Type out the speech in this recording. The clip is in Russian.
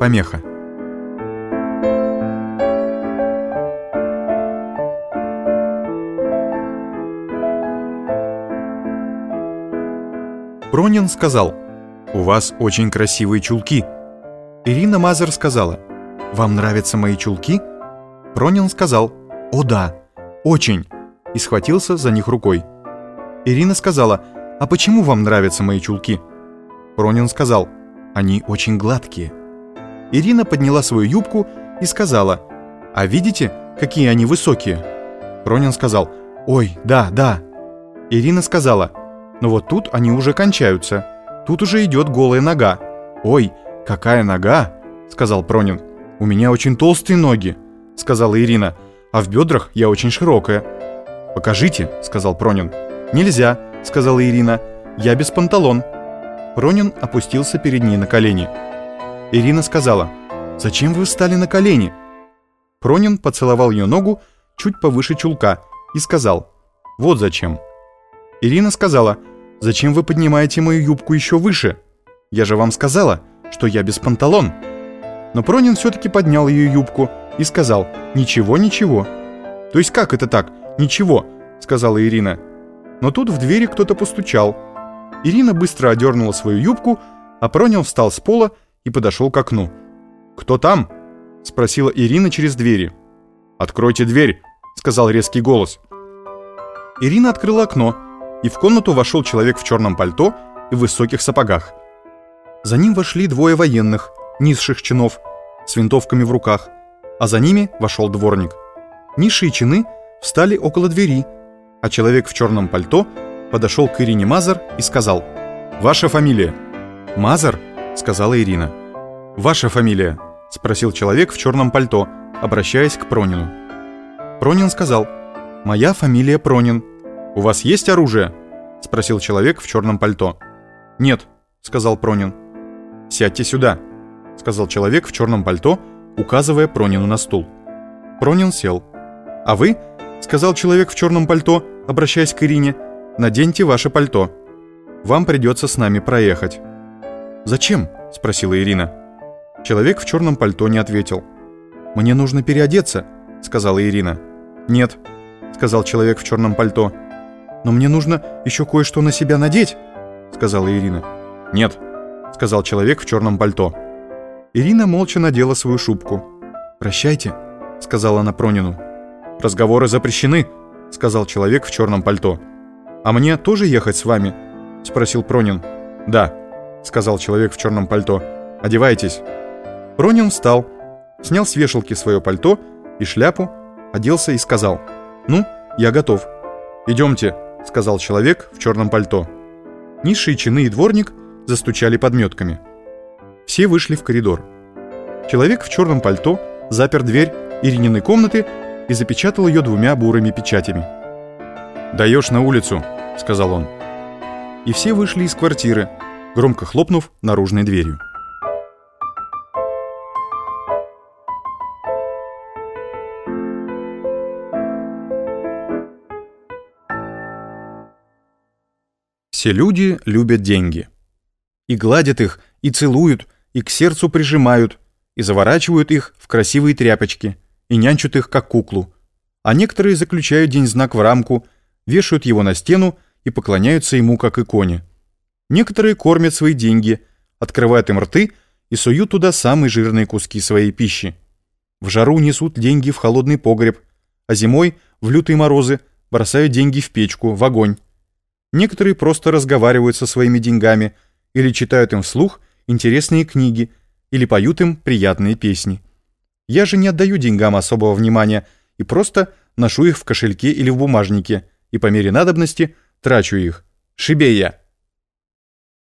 помеха. Пронин сказал: «У вас очень красивые чулки». Ирина Мазер сказала: «Вам нравятся мои чулки?» Пронин сказал: «О да, очень», и схватился за них рукой. Ирина сказала: «А почему вам нравятся мои чулки?» Пронин сказал: «Они очень гладкие». Ирина подняла свою юбку и сказала: «А видите, какие они высокие?» Пронин сказал: «Ой, да, да». Ирина сказала: «Но вот тут они уже кончаются. Тут уже идет голая нога». «Ой, какая нога!» — сказал Пронин. «У меня очень толстые ноги», — сказала Ирина, «а в бедрах я очень широкая». «Покажите», — сказал Пронин. «Нельзя», — сказала Ирина, «я без панталон». Пронин опустился перед ней на колени. Ирина сказала: «Зачем вы встали на колени?» Пронин поцеловал ее ногу чуть повыше чулка и сказал: «Вот зачем». Ирина сказала: «Зачем вы поднимаете мою юбку еще выше? Я же вам сказала, что я без панталон». Но Пронин все-таки поднял ее юбку и сказал: «Ничего, ничего». «То есть как это так? Ничего», — сказала Ирина. Но тут в двери кто-то постучал. Ирина быстро одернула свою юбку, а Пронин встал с пола и подошел к окну. «Кто там?» — спросила Ирина через двери. «Откройте дверь», — сказал резкий голос. Ирина открыла окно, и в комнату вошел человек в черном пальто и в высоких сапогах. За ним вошли двое военных, низших чинов, с винтовками в руках, а за ними вошел дворник. Низшие чины встали около двери, а человек в черном пальто подошел к Ирине Мазер и сказал: «Ваша фамилия?» «Мазер», — сказала Ирина. «Ваша фамилия?» — спросил человек в черном пальто, обращаясь к Пронину. Пронин сказал: «Моя фамилия Пронин». «У вас есть оружие?» — спросил человек в черном пальто. «Нет», — сказал Пронин. «Сядьте сюда», — сказал человек в черном пальто, указывая Пронину на стул. Пронин сел. «А вы?» — сказал человек в черном пальто, обращаясь к Ирине: «наденьте ваше пальто. Вам придется с нами проехать». «Зачем?» — спросила Ирина. Человек в черном пальто не ответил. «Мне нужно переодеться», — сказала Ирина. «Нет», — сказал человек в черном пальто. «Но мне нужно еще кое-что на себя надеть», — сказала Ирина. «Нет», — сказал человек в черном пальто. Ирина молча надела свою шубку. «Прощайте», — сказала она Пронину. «Разговоры запрещены», — сказал человек в черном пальто. «А мне тоже ехать с вами?» — спросил Пронин. «Да», — сказал человек в черном пальто. «Одевайтесь». Пронин встал, снял с вешалки свое пальто и шляпу, оделся и сказал: «Ну, я готов». «Идемте», — сказал человек в черном пальто. Низшие чины и дворник застучали подметками. Все вышли в коридор. Человек в черном пальто запер дверь Ирининой комнаты и запечатал ее 2 бурыми печатями. «Даешь на улицу», — сказал он. И все вышли из квартиры, громко хлопнув наружной дверью. Все люди любят деньги. И гладят их, и целуют, и к сердцу прижимают, и заворачивают их в красивые тряпочки, и нянчат их, как куклу. А некоторые заключают деньзнак в рамку, вешают его на стену и поклоняются ему, как иконе. Некоторые кормят свои деньги, открывают им рты и суют туда самые жирные куски своей пищи. В жару несут деньги в холодный погреб, а зимой, в лютые морозы, бросают деньги в печку, в огонь. Некоторые просто разговаривают со своими деньгами или читают им вслух интересные книги или поют им приятные песни. Я же не отдаю деньгам особого внимания и просто ношу их в кошельке или в бумажнике и по мере надобности трачу их. Шибея!